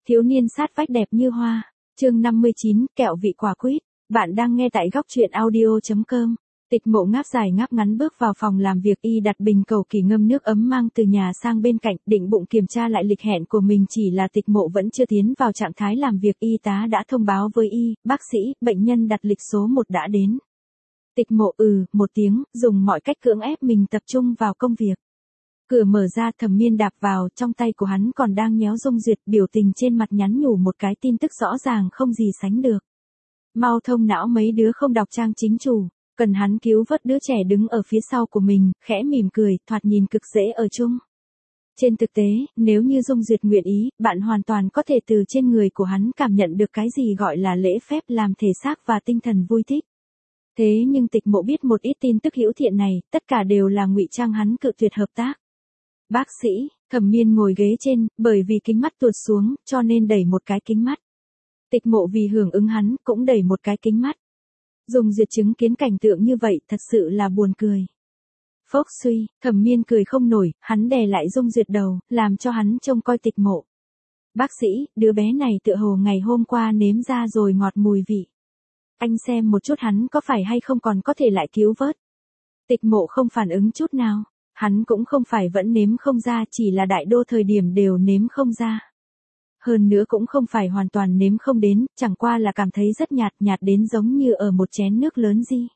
Thiếu niên sát vách đẹp như hoa. Chương 59, kẹo vị quả quýt. Bạn đang nghe tại góc truyện audio.com. Tịch Mộ ngáp dài ngáp ngắn bước vào phòng làm việc, y đặt bình cầu kỳ ngâm nước ấm mang từ nhà sang bên cạnh, định bụng kiểm tra lại lịch hẹn của mình, chỉ là Tịch Mộ vẫn chưa tiến vào trạng thái làm việc, y tá đã thông báo với y, bác sĩ, bệnh nhân đặt lịch số 1 đã đến. Tịch Mộ một tiếng, dùng mọi cách cưỡng ép mình tập trung vào công việc. Cửa mở ra, Thẩm Miên đạp vào, trong tay của hắn còn đang nhéo Dung Duyệt, biểu tình trên mặt nhắn nhủ một cái tin tức rõ ràng không gì sánh được. Mau thông não mấy đứa không đọc trang chính chủ, cần hắn cứu vớt đứa trẻ đứng ở phía sau của mình, khẽ mỉm cười, thoạt nhìn cực dễ ở chung. Trên thực tế, nếu như Dung Duyệt nguyện ý, bạn hoàn toàn có thể từ trên người của hắn cảm nhận được cái gì gọi là lễ phép làm thể xác và tinh thần vui thích. Thế nhưng Tịch Mộ biết một ít tin tức hữu thiện này, tất cả đều là ngụy trang, hắn cự tuyệt hợp tác. Bác sĩ, Thẩm Miên ngồi ghế trên, bởi vì kính mắt tuột xuống, cho nên đẩy một cái kính mắt. Tịch Mộ vì hưởng ứng hắn, cũng đẩy một cái kính mắt. Dung Duyệt chứng kiến cảnh tượng như vậy, thật sự là buồn cười. Phốc suy, Thẩm Miên cười không nổi, hắn đè lại Dung Duyệt đầu, làm cho hắn trông coi Tịch Mộ. Bác sĩ, đứa bé này tựa hồ ngày hôm qua nếm ra rồi ngọt mùi vị. Anh xem một chút hắn có phải hay không còn có thể lại cứu vớt. Tịch Mộ không phản ứng chút nào. Hắn cũng không phải vẫn nếm không ra, chỉ là đại đô thời điểm đều nếm không ra. Hơn nữa cũng không phải hoàn toàn nếm không đến, chẳng qua là cảm thấy rất nhạt, nhạt đến giống như ở một chén nước lớn gì.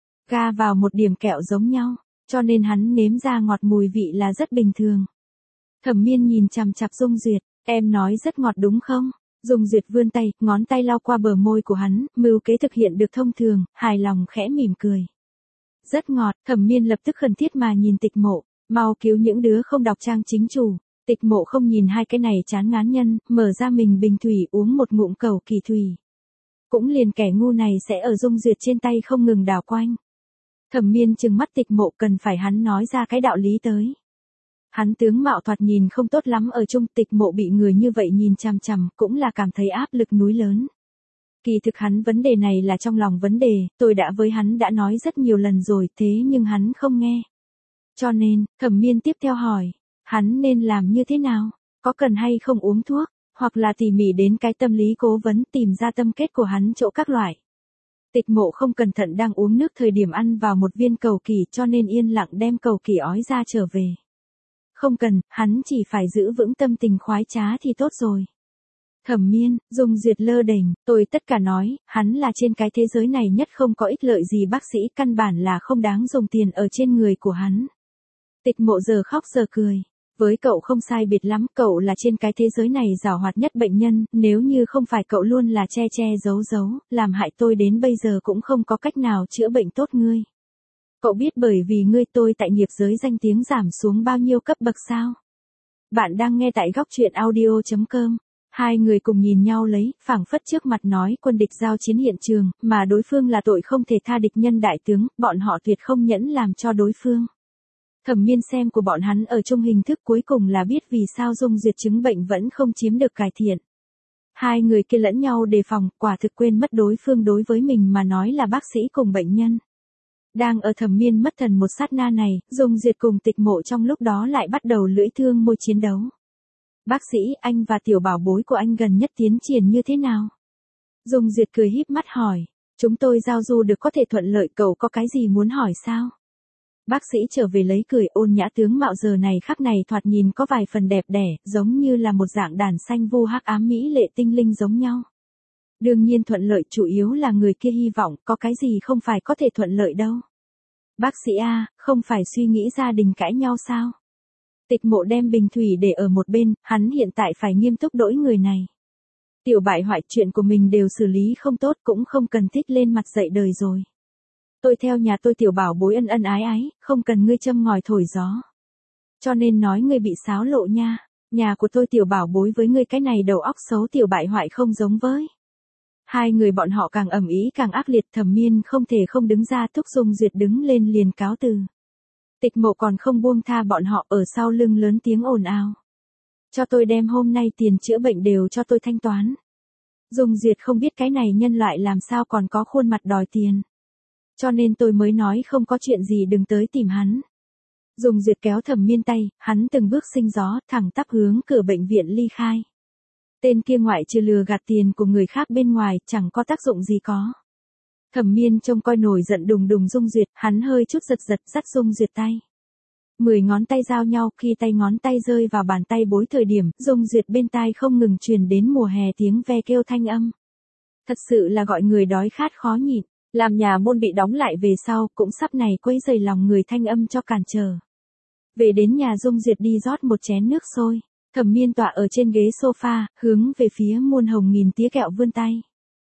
Ga vào một điểm kẹo giống nhau, cho nên hắn nếm ra ngọt mùi vị là rất bình thường. Thẩm Miên nhìn chằm chằm Dung Duyệt, em nói rất ngọt đúng không? Dung Duyệt vươn tay, ngón tay lau qua bờ môi của hắn, mưu kế thực hiện được thông thường, hài lòng khẽ mỉm cười. Rất ngọt, Thẩm Miên lập tức khẩn thiết mà nhìn Tịch Mộ, mau cứu những đứa không đọc trang chính chủ. Tịch Mộ không nhìn hai cái này chán ngán nhân, mở ra mình bình thủy uống một ngụm cầu kỳ thủy. Cũng liền kẻ ngu này sẽ ở Dung Duyệt trên tay không ngừng đảo quanh. Thẩm Miên trừng mắt Tịch Mộ, cần phải hắn nói ra cái đạo lý tới. Hắn tướng mạo thoạt nhìn không tốt lắm ở chung, Tịch Mộ bị người như vậy nhìn chằm chằm, cũng là cảm thấy áp lực núi lớn. Kỳ thực hắn vấn đề này là trong lòng vấn đề, tôi đã với hắn đã nói rất nhiều lần rồi, thế nhưng hắn không nghe. Cho nên, Thẩm Miên tiếp theo hỏi, hắn nên làm như thế nào? Có cần hay không uống thuốc, hoặc là tỉ mỉ đến cái tâm lý cố vấn tìm ra tâm kết của hắn chỗ các loại. Tịch Mộ không cẩn thận đang uống nước thời điểm ăn vào một viên cầu kỳ, cho nên yên lặng đem cầu kỳ ói ra trở về. Không cần, hắn chỉ phải giữ vững tâm tình khoái trá thì tốt rồi. Thẩm Miên, Dung Duyệt lơ đễnh, tôi tất cả nói, hắn là trên cái thế giới này nhất không có ích lợi gì, bác sĩ, căn bản là không đáng dùng tiền ở trên người của hắn. Tịch Mộ giờ khóc giờ cười. Với cậu không sai biệt lắm, cậu là trên cái thế giới này giàu hoạt nhất bệnh nhân, nếu như không phải cậu luôn là che che giấu giấu, làm hại tôi đến bây giờ cũng không có cách nào chữa bệnh tốt ngươi. Cậu biết bởi vì ngươi tôi tại nghiệp giới danh tiếng giảm xuống bao nhiêu cấp bậc sao? Bạn đang nghe tại góc truyện audio.com. Hai người cùng nhìn nhau lấy, phảng phất trước mặt nói quân địch giao chiến hiện trường, mà đối phương là tội không thể tha địch nhân đại tướng, bọn họ tuyệt không nhẫn làm cho đối phương. Thẩm Miên xem của bọn hắn ở chung hình thức cuối cùng là biết vì sao Dung Duyệt chứng bệnh vẫn không chiếm được cải thiện. Hai người kia lẫn nhau đề phòng, quả thực quên mất đối phương đối với mình mà nói là bác sĩ cùng bệnh nhân. Đang ở Thẩm Miên mất thần một sát na này, Dung Duyệt cùng Tịch Mộ trong lúc đó lại bắt đầu lưỡi thương môi chiến đấu. Bác sĩ, anh và tiểu bảo bối của anh gần nhất tiến triển như thế nào? Dung Duyệt cười híp mắt hỏi, chúng tôi giao du được có thể thuận lợi, cậu có cái gì muốn hỏi sao? Bác sĩ trở về lấy cười, ôn nhã tướng mạo giờ này khắc này thoạt nhìn có vài phần đẹp đẽ, giống như là một dạng đàn xanh vu hắc ám mỹ lệ tinh linh giống nhau. Đương nhiên thuận lợi, chủ yếu là người kia hy vọng, có cái gì không phải có thể thuận lợi đâu. Bác sĩ A, không phải suy nghĩ gia đình cãi nhau sao? Tịch Mộ đem bình thủy để ở một bên, hắn hiện tại phải nghiêm túc đổi người này. Tiểu bại hoại, chuyện của mình đều xử lý không tốt, cũng không cần thích lên mặt dậy đời rồi. Tôi theo nhà tôi tiểu bảo bối ân ân ái ái, không cần ngươi châm ngòi thổi gió. Cho nên nói ngươi bị xáo lộ nha, nhà của tôi tiểu bảo bối với ngươi cái này đầu óc xấu tiểu bại hoại không giống với. Hai người bọn họ càng ầm ĩ càng ác liệt, Thẩm Miên không thể không đứng ra thúc Dung Duyệt đứng lên liền cáo từ. Tịch Mộ còn không buông tha bọn họ, ở sau lưng lớn tiếng ồn ào. Cho tôi đem hôm nay tiền chữa bệnh đều cho tôi thanh toán. Dung Duyệt không biết cái này nhân loại làm sao còn có khuôn mặt đòi tiền. Cho nên tôi mới nói không có chuyện gì đừng tới tìm hắn. Dung Duyệt kéo Thẩm Miên tay, hắn từng bước sinh gió, thẳng tắp hướng cửa bệnh viện ly khai. Tên kia ngoại trừ lừa gạt tiền của người khác bên ngoài, chẳng có tác dụng gì có. Thẩm Miên trông coi nổi giận đùng đùng Dung Duyệt, hắn hơi chút giật giật dắt Dung Duyệt tay. 10 ngón tay giao nhau, khi tay ngón tay rơi vào bàn tay bối thời điểm, Dung Duyệt bên tai không ngừng truyền đến mùa hè tiếng ve kêu thanh âm. Thật sự là gọi người đói khát khó nhịn, làm nhà môn bị đóng lại về sau, cũng sắp này quấy rầy lòng người thanh âm cho cản trở. Về đến nhà Dung Duyệt đi rót một chén nước sôi, Thẩm Miên tọa ở trên ghế sofa, hướng về phía muôn hồng nghìn tía kẹo vươn tay.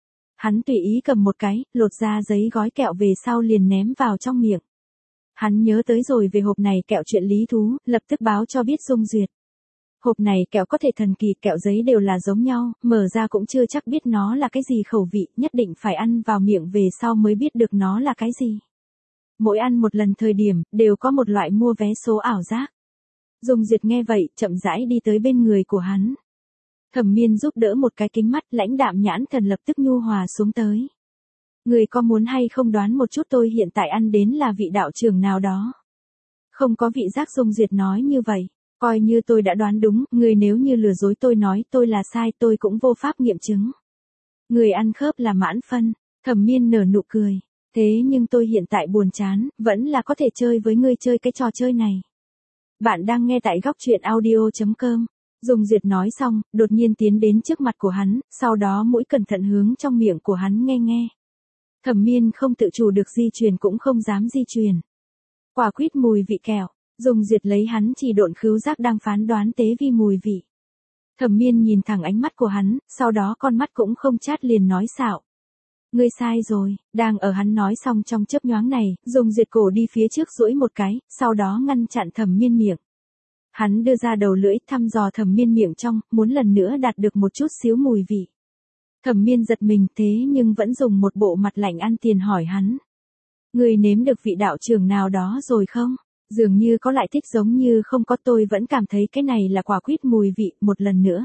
Hắn tùy ý cầm một cái, lột ra giấy gói kẹo về sau liền ném vào trong miệng. Hắn nhớ tới rồi về hộp này kẹo chuyện lý thú, lập tức báo cho biết Dung Duyệt. Hộp này kẹo có thể thần kỳ, kẹo giấy đều là giống nhau, mở ra cũng chưa chắc biết nó là cái gì khẩu vị, nhất định phải ăn vào miệng về sau mới biết được nó là cái gì. Mỗi ăn một lần thời điểm, đều có một loại mua vé số ảo giác. Dung Duyệt nghe vậy, chậm rãi đi tới bên người của hắn. Thẩm Miên giúp đỡ một cái kính mắt, lãnh đạm nhãn thần lập tức nhu hòa xuống tới. Người có muốn hay không đoán một chút tôi hiện tại ăn đến là vị đạo trưởng nào đó? Không có vị giác. Dung Duyệt nói như vậy. Coi như tôi đã đoán đúng, người nếu như lừa dối tôi nói tôi là sai tôi cũng vô pháp nghiệm chứng. Người ăn khớp là mãn phân. Thẩm Miên nở nụ cười. Thế nhưng tôi hiện tại buồn chán, vẫn là có thể chơi với ngươi chơi cái trò chơi này. Bạn đang nghe tại góc truyện audio.com. Dung Duyệt nói xong, đột nhiên tiến đến trước mặt của hắn, sau đó mũi cẩn thận hướng trong miệng của hắn nghe nghe. Thẩm Miên không tự chủ được di truyền cũng không dám di truyền. Quả quýt mùi vị kẹo, Dung Duyệt lấy hắn chỉ độn khứu giác đang phán đoán tế vi mùi vị. Thẩm Miên nhìn thẳng ánh mắt của hắn, sau đó con mắt cũng không chát liền nói xạo. Ngươi sai rồi, đang ở hắn nói xong trong chớp nhoáng này, Dung Duyệt cổ đi phía trước duỗi một cái, sau đó ngăn chặn Thẩm Miên miệng. Hắn đưa ra đầu lưỡi thăm dò Thẩm Miên miệng trong, muốn lần nữa đạt được một chút xíu mùi vị. Thẩm Miên giật mình thế nhưng vẫn dùng một bộ mặt lạnh ăn tiền hỏi hắn. Ngươi nếm được vị đạo trưởng nào đó rồi không? Dường như có lại thích giống như không có, tôi vẫn cảm thấy cái này là quả quýt mùi vị, một lần nữa.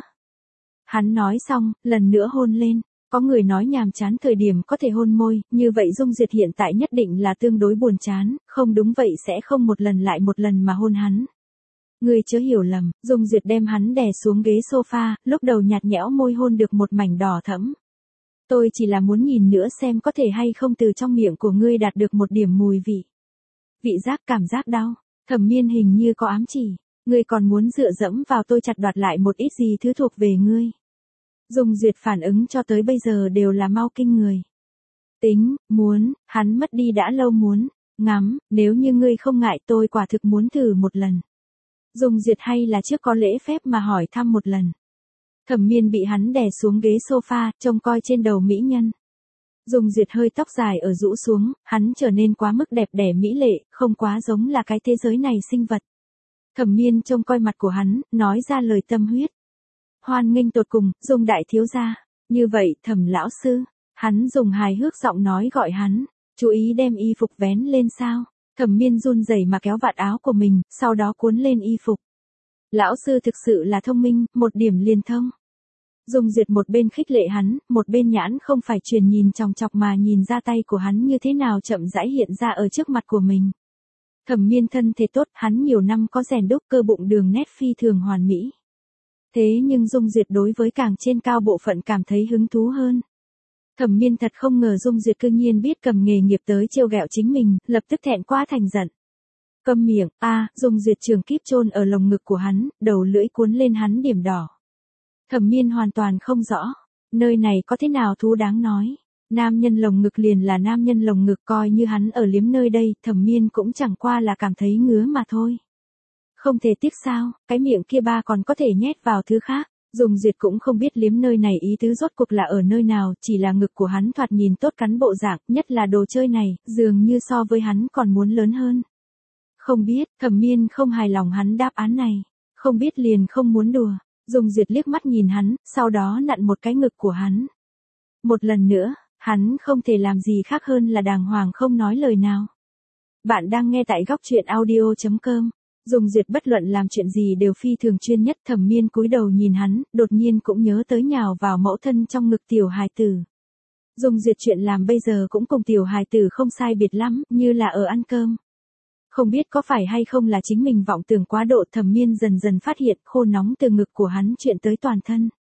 Hắn nói xong, lần nữa hôn lên. Có người nói nhàm chán thời điểm có thể hôn môi, như vậy Dung Duyệt hiện tại nhất định là tương đối buồn chán, không đúng vậy sẽ không một lần lại một lần mà hôn hắn. Ngươi chớ hiểu lầm, Dung Duyệt đem hắn đè xuống ghế sofa, lúc đầu nhạt nhẽo môi hôn được một mảnh đỏ thẫm. Tôi chỉ là muốn nhìn nữa xem có thể hay không từ trong miệng của ngươi đạt được một điểm mùi vị. Vị giác, cảm giác đau. Thẩm Miên hình như có ám chỉ. Ngươi còn muốn dựa dẫm vào tôi chặt đoạt lại một ít gì thứ thuộc về ngươi. Dung Duyệt phản ứng cho tới bây giờ đều là mau kinh người. Tính, muốn, hắn mất đi đã lâu muốn, ngắm, nếu như ngươi không ngại tôi quả thực muốn thử một lần. Dung Duyệt hay là trước có lễ phép mà hỏi thăm một lần. Thẩm Miên bị hắn đè xuống ghế sofa, trông coi trên đầu mỹ nhân. Dung Duyệt hơi tóc dài ở rũ xuống, hắn trở nên quá mức đẹp đẽ mỹ lệ, không quá giống là cái thế giới này sinh vật. Thẩm Miên trông coi mặt của hắn, nói ra lời tâm huyết. Hoan nghênh tột cùng, Dung đại thiếu gia. Như vậy, Thẩm lão sư, hắn dùng hài hước giọng nói gọi hắn, chú ý đem y phục vén lên sao. Thẩm Miên run rẩy mà kéo vạt áo của mình, sau đó cuốn lên y phục. Lão sư thực sự là thông minh, một điểm liền thông. Dung Duyệt một bên khích lệ hắn, một bên nhãn không phải truyền nhìn chòng chọc mà nhìn ra tay của hắn như thế nào chậm rãi hiện ra ở trước mặt của mình. Thẩm Miên thân thể tốt, hắn nhiều năm có rèn đúc cơ bụng đường nét phi thường hoàn mỹ. Thế nhưng Dung Duyệt đối với càng trên cao bộ phận cảm thấy hứng thú hơn. Thẩm Miên thật không ngờ Dung Duyệt cư nhiên biết cầm nghề nghiệp tới trêu ghẹo chính mình, lập tức thẹn quá thành giận. Câm miệng, Dung Duyệt trường kíp chôn ở lồng ngực của hắn, đầu lưỡi cuốn lên hắn điểm đỏ. Thẩm Miên hoàn toàn không rõ, nơi này có thế nào thú đáng nói. Nam nhân lồng ngực liền là nam nhân lồng ngực, coi như hắn ở liếm nơi đây, Thẩm Miên cũng chẳng qua là cảm thấy ngứa mà thôi. Không thể tiếc sao, cái miệng kia ba còn có thể nhét vào thứ khác. Dung Duyệt cũng không biết liếm nơi này ý tứ rốt cuộc là ở nơi nào, chỉ là ngực của hắn thoạt nhìn tốt cắn bộ dạng, nhất là đồ chơi này, dường như so với hắn còn muốn lớn hơn. Không biết, Thẩm Miên không hài lòng hắn đáp án này. Không biết liền không muốn đùa. Dung Duyệt liếc mắt nhìn hắn, sau đó nặn một cái ngực của hắn. Một lần nữa, hắn không thể làm gì khác hơn là đàng hoàng không nói lời nào. Bạn đang nghe tại góc truyện audio.com. Dung Duyệt bất luận làm chuyện gì đều phi thường chuyên nhất. Thẩm Miên cúi đầu nhìn hắn, đột nhiên cũng nhớ tới nhào vào mẫu thân trong ngực tiểu hài tử. Dung Duyệt chuyện làm bây giờ cũng cùng tiểu hài tử không sai biệt lắm, như là ở ăn cơm. Không biết có phải hay không là chính mình vọng tưởng quá độ, Thẩm Miên dần dần phát hiện khô nóng từ ngực của hắn chuyện tới toàn thân.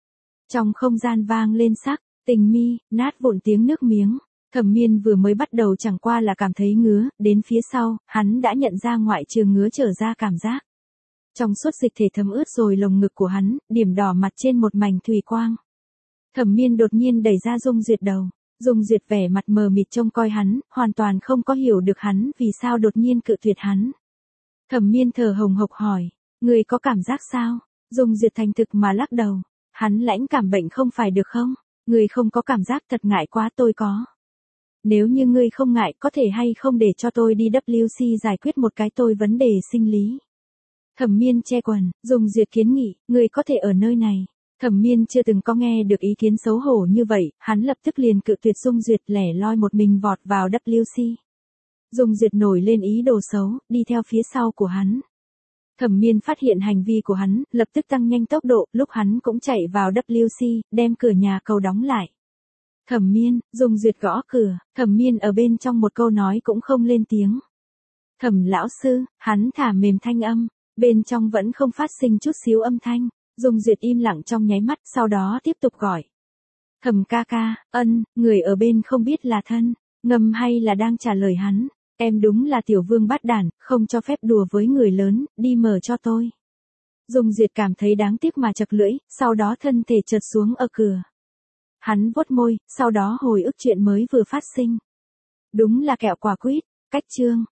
Trong không gian vang lên sắc, tình mi, nát vụn tiếng nước miếng. Thẩm Miên vừa mới bắt đầu chẳng qua là cảm thấy ngứa, đến phía sau, hắn đã nhận ra ngoại trừ ngứa trở ra cảm giác. Trong suốt dịch thể thấm ướt rồi lồng ngực của hắn, điểm đỏ mặt trên một mảnh thủy quang. Thẩm Miên đột nhiên đẩy ra Dung Duyệt đầu. Dung Duyệt vẻ mặt mờ mịt trông coi hắn, hoàn toàn không có hiểu được hắn vì sao đột nhiên cự tuyệt hắn. Thẩm Miên thở hồng hộc hỏi, người có cảm giác sao? Dung Duyệt thành thực mà lắc đầu. Hắn lãnh cảm bệnh không phải được không? Người không có cảm giác thật ngại quá, tôi có. Nếu như ngươi không ngại có thể hay không để cho tôi đi WC giải quyết một cái vấn đề sinh lý. Thẩm Miên che quần, Dung Duyệt kiến nghị, ngươi có thể ở nơi này. Thẩm Miên chưa từng có nghe được ý kiến xấu hổ như vậy, hắn lập tức liền cự tuyệt Dung Duyệt lẻ loi một mình vọt vào WC. Dung Duyệt nổi lên ý đồ xấu, đi theo phía sau của hắn. Thẩm Miên phát hiện hành vi của hắn, lập tức tăng nhanh tốc độ, lúc hắn cũng chạy vào WC, đem cửa nhà cầu đóng lại. Thẩm Miên, Dung Duyệt gõ cửa, Thẩm Miên ở bên trong một câu nói cũng không lên tiếng. Thẩm lão sư, hắn thả mềm thanh âm, bên trong vẫn không phát sinh chút xíu âm thanh. Dung Duyệt im lặng trong nháy mắt, sau đó tiếp tục gọi. Thẩm ca ca, người ở bên không biết là thân, ngầm hay là đang trả lời hắn. Em đúng là tiểu vương bát đản, không cho phép đùa với người lớn, đi mở cho tôi. Dung Duyệt cảm thấy đáng tiếc mà chật lưỡi, sau đó thân thể trượt xuống ở cửa. Hắn vuốt môi, sau đó hồi ức chuyện mới vừa phát sinh. Đúng là kẹo quả quýt, cách chương.